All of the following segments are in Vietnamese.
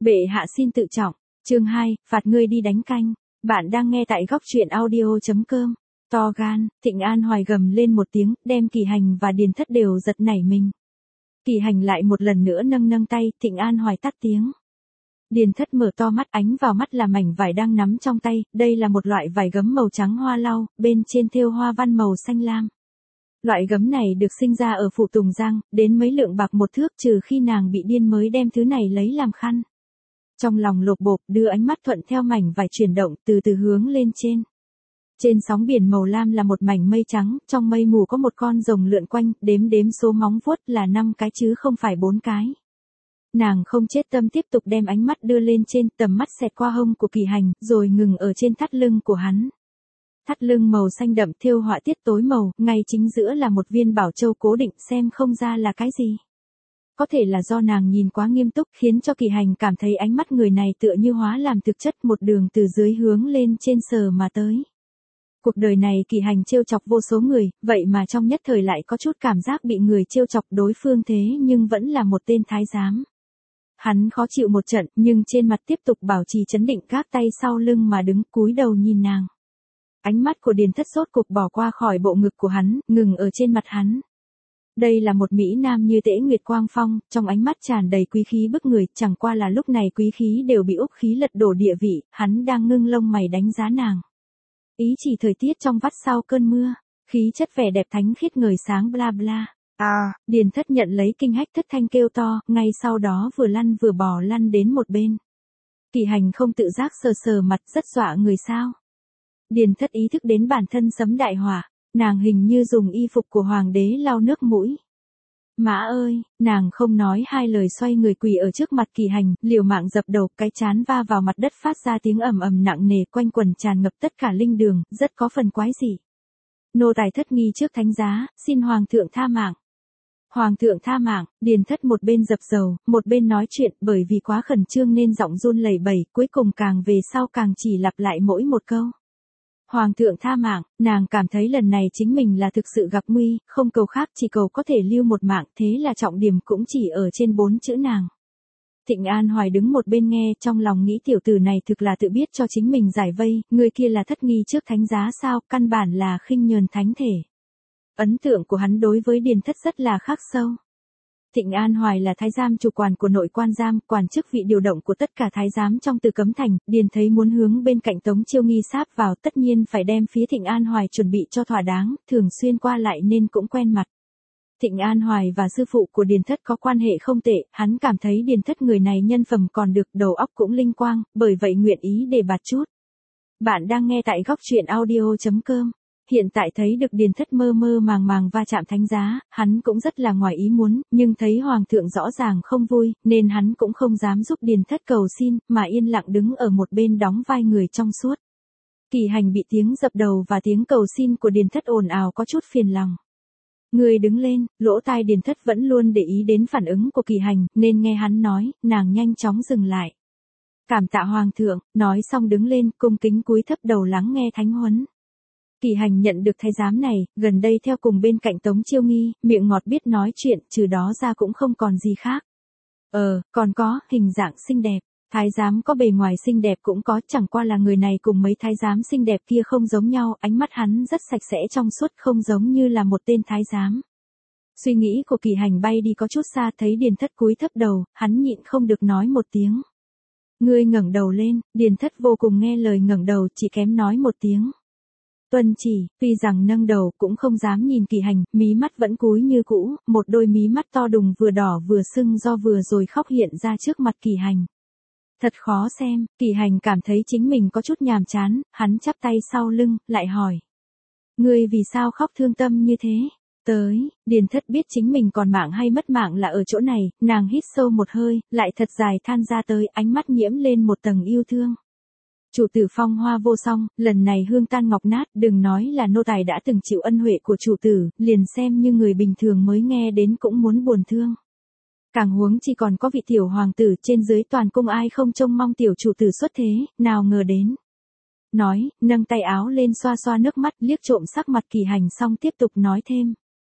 Bệ hạ xin tự trọng. Chương 2, phạt ngươi đi đánh canh. Bạn đang nghe tại góc truyện audio.com. To gan, Thịnh An Hoài gầm lên một tiếng, đem Kỳ Hành và Điền Thất đều giật nảy mình. Kỳ Hành lại một lần nữa nâng tay, Thịnh An Hoài tắt tiếng. Điền Thất mở to mắt, ánh vào mắt là mảnh vải đang nắm trong tay, đây là một loại vải gấm màu trắng hoa lau, bên trên thêu hoa văn màu xanh lam. Loại gấm này được sinh ra ở Phụ Tùng Giang, đến mấy lượng bạc một thước, trừ khi nàng bị điên mới đem thứ này lấy làm khăn. Trong lòng lột bột, đưa ánh mắt thuận theo mảnh vải chuyển động, từ từ hướng lên trên. Trên sóng biển màu lam là một mảnh mây trắng, trong mây mù có một con rồng lượn quanh, đếm số móng vuốt là 5 cái chứ không phải 4 cái. Nàng không chết tâm tiếp tục đem ánh mắt đưa lên trên, tầm mắt xẹt qua hông của Kỳ Hành, rồi ngừng ở trên thắt lưng của hắn. Thắt lưng màu xanh đậm thêu họa tiết tối màu, ngay chính giữa là một viên bảo châu cố định, xem không ra là cái gì. Có thể là do nàng nhìn quá nghiêm túc, khiến cho Kỳ Hành cảm thấy ánh mắt người này tựa như hóa làm thực chất, một đường từ dưới hướng lên trên sờ mà tới. Cuộc đời này Kỳ Hành trêu chọc vô số người, vậy mà trong nhất thời lại có chút cảm giác bị người trêu chọc, đối phương thế nhưng vẫn là một tên thái giám. Hắn khó chịu một trận, nhưng trên mặt tiếp tục bảo trì trấn định, gác tay sau lưng mà đứng cúi đầu nhìn nàng. Ánh mắt của Điền Thất sốt cục bỏ qua khỏi bộ ngực của hắn, ngừng ở trên mặt hắn. Đây là một mỹ nam như Tễ Nguyệt Quang Phong, trong ánh mắt tràn đầy quý khí bức người, chẳng qua là lúc này quý khí đều bị úc khí lật đổ địa vị, hắn đang ngưng lông mày đánh giá nàng. Ý chỉ thời tiết trong vắt sau cơn mưa, khí chất vẻ đẹp thánh khiết ngời sáng bla bla. Điền Thất nhận lấy kinh hách thất thanh kêu to, ngay sau đó vừa lăn vừa bò lăn đến một bên. Kỳ Hành không tự giác sờ sờ mặt, rất dọa người sao. Điền Thất ý thức đến bản thân sấm đại hỏa, nàng hình như dùng y phục của hoàng đế lau nước mũi. Mã ơi, nàng không nói hai lời xoay người quỳ ở trước mặt Kỳ Hành, liều mạng dập đầu, cái trán va vào mặt đất phát ra tiếng ầm ầm nặng nề, quanh quần tràn ngập tất cả linh đường, rất có phần quái dị. Nô tài thất nghi trước thánh giá, xin hoàng thượng tha mạng. Hoàng thượng tha mạng. Điền Thất một bên dập dầu, một bên nói chuyện, bởi vì quá khẩn trương nên giọng run lẩy bẩy, cuối cùng càng về sau càng chỉ lặp lại mỗi một câu. Hoàng thượng tha mạng. Nàng cảm thấy lần này chính mình là thực sự gặp nguy, không cầu khác, chỉ cầu có thể lưu một mạng, thế là trọng điểm cũng chỉ ở trên 4 chữ nàng. Thịnh An Hoài đứng một bên nghe, trong lòng nghĩ tiểu tử này thực là tự biết cho chính mình giải vây, người kia là thất nghi trước thánh giá sao, căn bản là khinh nhờn thánh thể. Ấn tượng của hắn đối với Điền Thất rất là khắc sâu. Thịnh An Hoài là thái giám chủ quản của nội quan giam, quản chức vị điều động của tất cả thái giám trong Từ Cấm Thành, Điền thấy muốn hướng bên cạnh Tống Chiêu Nghi sáp vào, tất nhiên phải đem phía Thịnh An Hoài chuẩn bị cho thỏa đáng, thường xuyên qua lại nên cũng quen mặt. Thịnh An Hoài và sư phụ của Điền Thất có quan hệ không tệ, hắn cảm thấy Điền Thất người này nhân phẩm còn được, đầu óc cũng linh quang, bởi vậy nguyện ý đề bạt chút. Bạn đang nghe tại góc truyện audio.com. Hiện tại thấy được Điền Thất mơ mơ màng màng va chạm thánh giá, hắn cũng rất là ngoài ý muốn, nhưng thấy hoàng thượng rõ ràng không vui, nên hắn cũng không dám giúp Điền Thất cầu xin, mà yên lặng đứng ở một bên đóng vai người trong suốt. Kỳ Hành bị tiếng dập đầu và tiếng cầu xin của Điền Thất ồn ào có chút phiền lòng. Người đứng lên, lỗ tai Điền Thất vẫn luôn để ý đến phản ứng của Kỳ Hành, nên nghe hắn nói, nàng nhanh chóng dừng lại. Cảm tạ hoàng thượng, nói xong đứng lên, cung kính cúi thấp đầu lắng nghe thánh huấn. Kỳ Hành nhận được thái giám này, gần đây theo cùng bên cạnh Tống Chiêu Nghi, miệng ngọt biết nói chuyện, trừ đó ra cũng không còn gì khác. Còn có, hình dạng xinh đẹp. Thái giám có bề ngoài xinh đẹp cũng có, chẳng qua là người này cùng mấy thái giám xinh đẹp kia không giống nhau, ánh mắt hắn rất sạch sẽ trong suốt, không giống như là một tên thái giám. Suy nghĩ của Kỳ Hành bay đi có chút xa, thấy Điền Thất cúi thấp đầu, hắn nhịn không được nói một tiếng. Ngươi ngẩng đầu lên. Điền Thất vô cùng nghe lời ngẩng đầu, chỉ kém nói một tiếng. Tuân chỉ, tuy rằng nâng đầu cũng không dám nhìn Kỳ Hành, mí mắt vẫn cúi như cũ, một đôi mí mắt to đùng vừa đỏ vừa sưng do vừa rồi khóc hiện ra trước mặt Kỳ Hành. Thật khó xem, Kỳ Hành cảm thấy chính mình có chút nhàm chán, hắn chắp tay sau lưng, lại hỏi. Ngươi vì sao khóc thương tâm như thế? Điền Thất biết chính mình còn mạng hay mất mạng là ở chỗ này, nàng hít sâu một hơi, lại thật dài than ra tới, ánh mắt nhiễm lên một tầng yêu thương. Chủ tử phong hoa vô song, lần này hương tan ngọc nát, đừng nói là nô tài đã từng chịu ân huệ của chủ tử, liền xem như người bình thường mới nghe đến cũng muốn buồn thương. Càng huống chỉ còn có vị tiểu hoàng tử, trên dưới toàn cung ai không trông mong tiểu chủ tử xuất thế, nào ngờ đến. Nói, nâng tay áo lên xoa xoa nước mắt, liếc trộm sắc mặt Kỳ Hành xong tiếp tục nói thêm.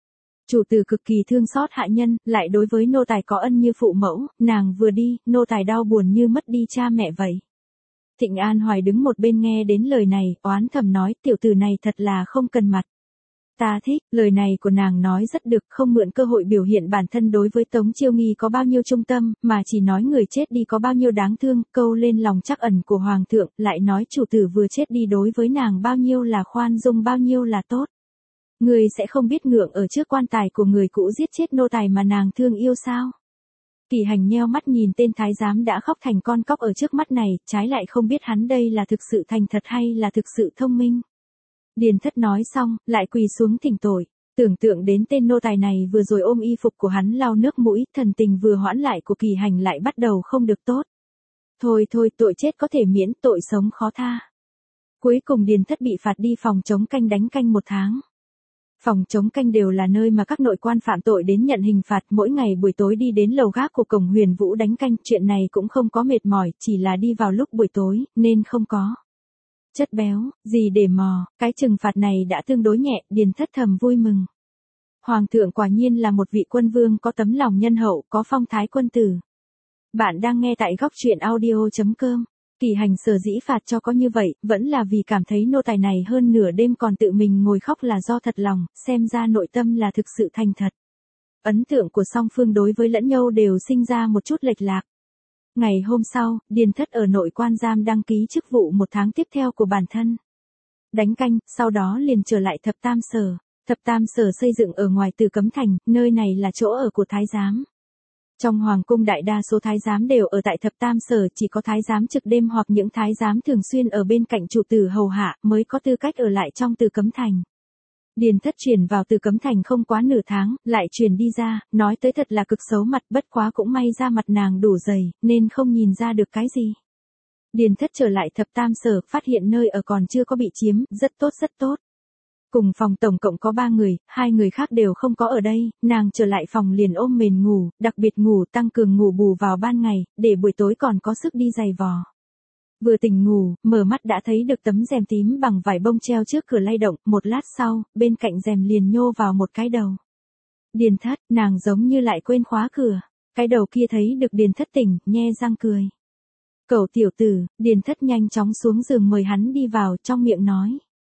Chủ tử cực kỳ thương xót hạ nhân, lại đối với nô tài có ân như phụ mẫu, nàng vừa đi, nô tài đau buồn như mất đi cha mẹ vậy. Thịnh An Hoài đứng một bên nghe đến lời này, oán thầm nói, tiểu tử này thật là không cần mặt. Ta thích, lời này của nàng nói rất được, không mượn cơ hội biểu hiện bản thân đối với Tống Chiêu Nghi có bao nhiêu trung tâm, mà chỉ nói người chết đi có bao nhiêu đáng thương, câu lên lòng trắc ẩn của Hoàng thượng, lại nói chủ tử vừa chết đi đối với nàng bao nhiêu là khoan dung bao nhiêu là tốt. Người sẽ không biết ngượng ở trước quan tài của người cũ giết chết nô tài mà nàng thương yêu sao? Kỳ Hành nheo mắt nhìn tên thái giám đã khóc thành con cóc ở trước mắt này, trái lại không biết hắn đây là thực sự thành thật hay là thực sự thông minh. Điền Thất nói xong, lại quỳ xuống thỉnh tội, tưởng tượng đến tên nô tài này vừa rồi ôm y phục của hắn lau nước mũi, thần tình vừa hoãn lại của Kỳ Hành lại bắt đầu không được tốt. Thôi thôi, tội chết có thể miễn, tội sống khó tha. Cuối cùng Điền Thất bị phạt đi phòng chống canh đánh canh 1 tháng. Phòng chống canh đều là nơi mà các nội quan phạm tội đến nhận hình phạt, mỗi ngày buổi tối đi đến lầu gác của cổng Huyền Vũ đánh canh, chuyện này cũng không có mệt mỏi, chỉ là đi vào lúc buổi tối, nên không có chất béo, gì để mò, cái trừng phạt này đã tương đối nhẹ, Điền Thất thầm vui mừng. Hoàng thượng quả nhiên là một vị quân vương có tấm lòng nhân hậu, có phong thái quân tử. Bạn đang nghe tại góc truyện audio.com. Kỳ Hành sở dĩ phạt cho có như vậy, vẫn là vì cảm thấy nô tài này hơn nửa đêm còn tự mình ngồi khóc là do thật lòng, xem ra nội tâm là thực sự thành thật. Ấn tượng của song phương đối với lẫn nhau đều sinh ra một chút lệch lạc. Ngày hôm sau, Điền Thất ở nội quan giam đăng ký chức vụ 1 tháng tiếp theo của bản thân. Đánh canh, sau đó liền trở lại Thập Tam Sở. Thập Tam Sở xây dựng ở ngoài Từ Cấm Thành, nơi này là chỗ ở của thái giám. Trong hoàng cung đại đa số thái giám đều ở tại Thập Tam Sở, chỉ có thái giám trực đêm hoặc những thái giám thường xuyên ở bên cạnh chủ tử hầu hạ mới có tư cách ở lại trong Từ Cấm Thành. Điền Thất chuyển vào Từ Cấm Thành không quá nửa tháng, lại chuyển đi ra, nói tới thật là cực xấu mặt, bất quá cũng may ra mặt nàng đủ dày, nên không nhìn ra được cái gì. Điền Thất trở lại Thập Tam Sở, phát hiện nơi ở còn chưa có bị chiếm, rất tốt rất tốt. Cùng phòng tổng cộng có 3 người, 2 người khác đều không có ở đây, nàng trở lại phòng liền ôm mền ngủ, đặc biệt ngủ tăng cường ngủ bù vào ban ngày, để buổi tối còn có sức đi giày vò. Vừa tỉnh ngủ, mở mắt đã thấy được tấm rèm tím bằng vải bông treo trước cửa lay động, một lát sau, bên cạnh rèm liền nhô vào một cái đầu. Điền Thất, nàng giống như lại quên khóa cửa. Cái đầu kia thấy được Điền Thất tỉnh, nhe răng cười. Cẩu tiểu tử, Điền Thất nhanh chóng xuống giường mời hắn đi vào, trong miệng nói.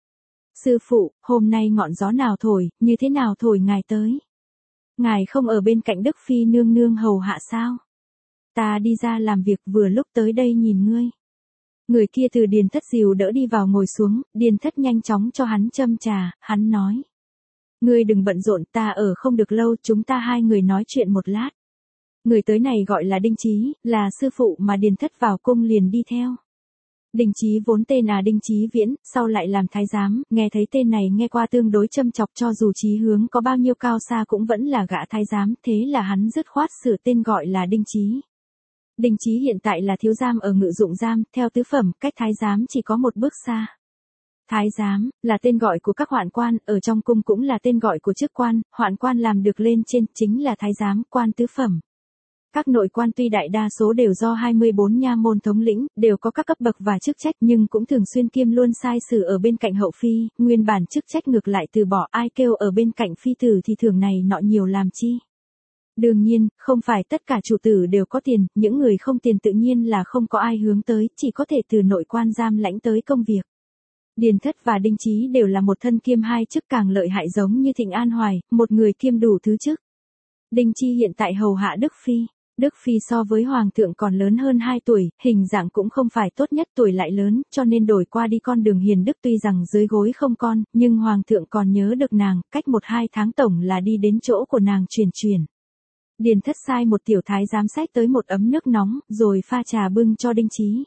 Sư phụ, hôm nay ngọn gió nào thổi, như thế nào thổi ngài tới? Ngài không ở bên cạnh Đức Phi nương nương hầu hạ sao? Ta đi ra làm việc vừa lúc tới đây nhìn ngươi. Người kia từ Điền Thất dìu đỡ đi vào ngồi xuống, Điền Thất nhanh chóng cho hắn châm trà, hắn nói. Ngươi đừng bận rộn, ta ở không được lâu, chúng ta 2 người nói chuyện một lát. Người tới này gọi là Đinh Chí, là sư phụ mà Điền Thất vào cung liền đi theo. Đinh Chí vốn tên là Đinh Chí Viễn, sau lại làm thái giám, nghe thấy tên này nghe qua tương đối châm chọc, cho dù chí hướng có bao nhiêu cao xa cũng vẫn là gã thái giám, thế là hắn dứt khoát sửa tên gọi là Đinh Chí. Đinh Chí hiện tại là thiếu giam ở ngự dụng giam, theo tứ phẩm, cách thái giám chỉ có một bước xa. Thái giám, là tên gọi của các hoạn quan, ở trong cung cũng là tên gọi của chức quan, hoạn quan làm được lên trên, chính là thái giám, quan tứ phẩm. Các nội quan tuy đại đa số đều do 24 nha môn thống lĩnh, đều có các cấp bậc và chức trách nhưng cũng thường xuyên kiêm luôn sai sử ở bên cạnh hậu phi, nguyên bản chức trách ngược lại từ bỏ, ai kêu ở bên cạnh phi tử thì thường này nọ nhiều làm chi. Đương nhiên, không phải tất cả chủ tử đều có tiền, những người không tiền tự nhiên là không có ai hướng tới, chỉ có thể từ nội quan giam lãnh tới công việc. Điền Thất và Đinh Chí đều là một thân kiêm 2 chức, càng lợi hại giống như Thịnh An Hoài, một người kiêm đủ thứ chức. Đinh Chi hiện tại hầu hạ Đức Phi. Đức Phi so với Hoàng thượng còn lớn hơn 2 tuổi, hình dạng cũng không phải tốt nhất, tuổi lại lớn, cho nên đổi qua đi con đường hiền đức, tuy rằng dưới gối không con, nhưng Hoàng thượng còn nhớ được nàng, cách 1-2 tháng tổng là đi đến chỗ của nàng truyền. Điền Thất sai một tiểu thái giám xách tới một ấm nước nóng, rồi pha trà bưng cho Đinh Chí.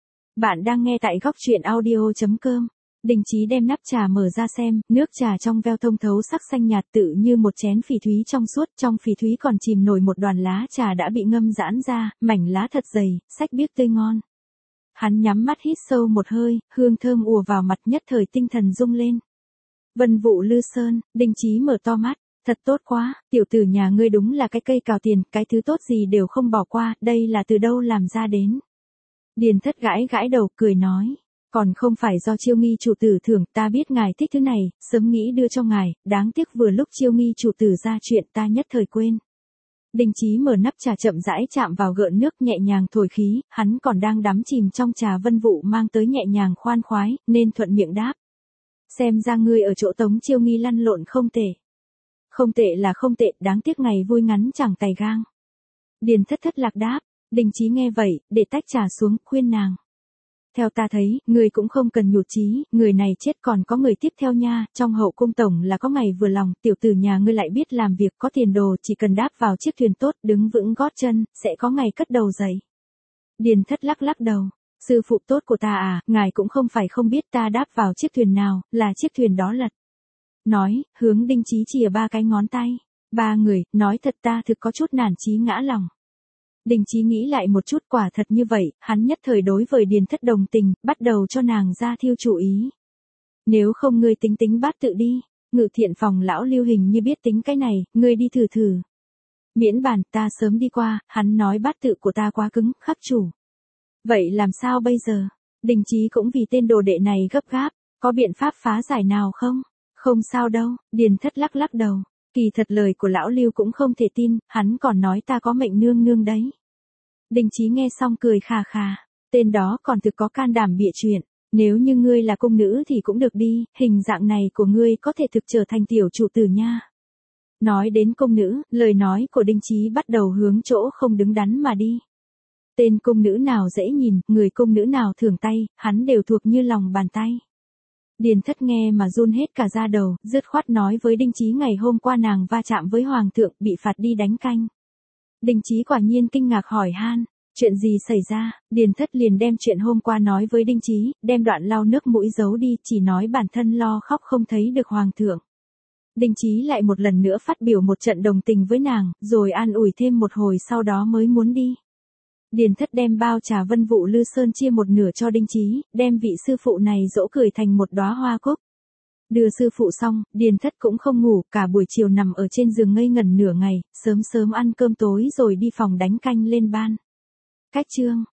Bạn đang nghe tại góc truyện audio.com. Đinh Chí đem nắp trà mở ra xem, nước trà trong veo thông thấu sắc xanh nhạt tự như một chén phỉ thúy trong suốt, trong phỉ thúy còn chìm nổi một đoàn lá trà đã bị ngâm giãn ra, mảnh lá thật dày, xách biếc tươi ngon. Hắn nhắm mắt hít sâu một hơi, hương thơm ùa vào mặt, nhất thời tinh thần rung lên. Vân vụ Lư Sơn, Đinh Chí mở to mắt, thật tốt quá, tiểu tử nhà ngươi đúng là cái cây cào tiền, cái thứ tốt gì đều không bỏ qua, đây là từ đâu làm ra đến. Điền Thất gãi gãi đầu, cười nói. Còn không phải do Chiêu Nghi chủ tử thưởng, ta biết ngài thích thứ này, sớm nghĩ đưa cho ngài, đáng tiếc vừa lúc Chiêu Nghi chủ tử ra chuyện ta nhất thời quên. Đinh Chí mở nắp trà chậm rãi chạm vào gợn nước nhẹ nhàng thổi khí, hắn còn đang đắm chìm trong trà Vân Vụ mang tới nhẹ nhàng khoan khoái, nên thuận miệng đáp. Xem ra ngươi ở chỗ Tống Chiêu Nghi lăn lộn không tệ. Không tệ là không tệ, đáng tiếc ngày vui ngắn chẳng tài gang. Điền Thất thất lạc đáp, Đinh Chí nghe vậy, để tách trà xuống, khuyên nàng. Theo ta thấy, người cũng không cần nhụt chí, người này chết còn có người tiếp theo nha, trong hậu cung tổng là có ngày vừa lòng, tiểu tử nhà ngươi lại biết làm việc có tiền đồ, chỉ cần đáp vào chiếc thuyền tốt, đứng vững gót chân, sẽ có ngày cất đầu dậy. Điền Thất lắc lắc đầu, sư phụ tốt của ta à, ngài cũng không phải không biết ta đáp vào chiếc thuyền nào, là chiếc thuyền đó lật. Nói, hướng Đinh Chí chìa 3 cái ngón tay, 3 người, nói thật ta thực có chút nản chí ngã lòng. Đinh Chí nghĩ lại một chút, quả thật như vậy, hắn nhất thời đối với Điền Thất đồng tình, bắt đầu cho nàng ra thiêu chủ ý. Nếu không ngươi tính tính bát tự đi, Ngự Thiện phòng lão Lưu hình như biết tính cái này, ngươi đi thử thử. Miễn bàn ta sớm đi qua, hắn nói bát tự của ta quá cứng, khắc chủ. Vậy làm sao bây giờ? Đinh Chí cũng vì tên đồ đệ này gấp gáp, có biện pháp phá giải nào không? Không sao đâu, Điền Thất lắc lắc đầu. Kỳ thật lời của lão Lưu cũng không thể tin, hắn còn nói ta có mệnh nương nương đấy. Đinh Chí nghe xong cười khà khà, tên đó còn thực có can đảm bịa chuyện, nếu như ngươi là cung nữ thì cũng được đi, hình dạng này của ngươi có thể thực trở thành tiểu chủ tử nha. Nói đến cung nữ, lời nói của Đinh Chí bắt đầu hướng chỗ không đứng đắn mà đi. Tên cung nữ nào dễ nhìn, người cung nữ nào thường tay, hắn đều thuộc như lòng bàn tay. Điền Thất nghe mà run hết cả da đầu, dứt khoát nói với Đinh Chí ngày hôm qua nàng va chạm với hoàng thượng, bị phạt đi đánh canh. Đinh Chí quả nhiên kinh ngạc hỏi han, chuyện gì xảy ra? Điền Thất liền đem chuyện hôm qua nói với Đinh Chí, đem đoạn lau nước mũi giấu đi, chỉ nói bản thân lo khóc không thấy được hoàng thượng. Đinh Chí lại một lần nữa phát biểu một trận đồng tình với nàng, rồi an ủi thêm một hồi sau đó mới muốn đi. Điền Thất đem bao trà Vân Vụ Lư Sơn chia một nửa cho Đinh Chí, đem vị sư phụ này dỗ cười thành một đóa hoa cúc. Đưa sư phụ xong, Điền Thất cũng không ngủ, cả buổi chiều nằm ở trên giường ngây ngẩn nửa ngày, sớm sớm ăn cơm tối rồi đi phòng đánh canh lên ban. Cách chương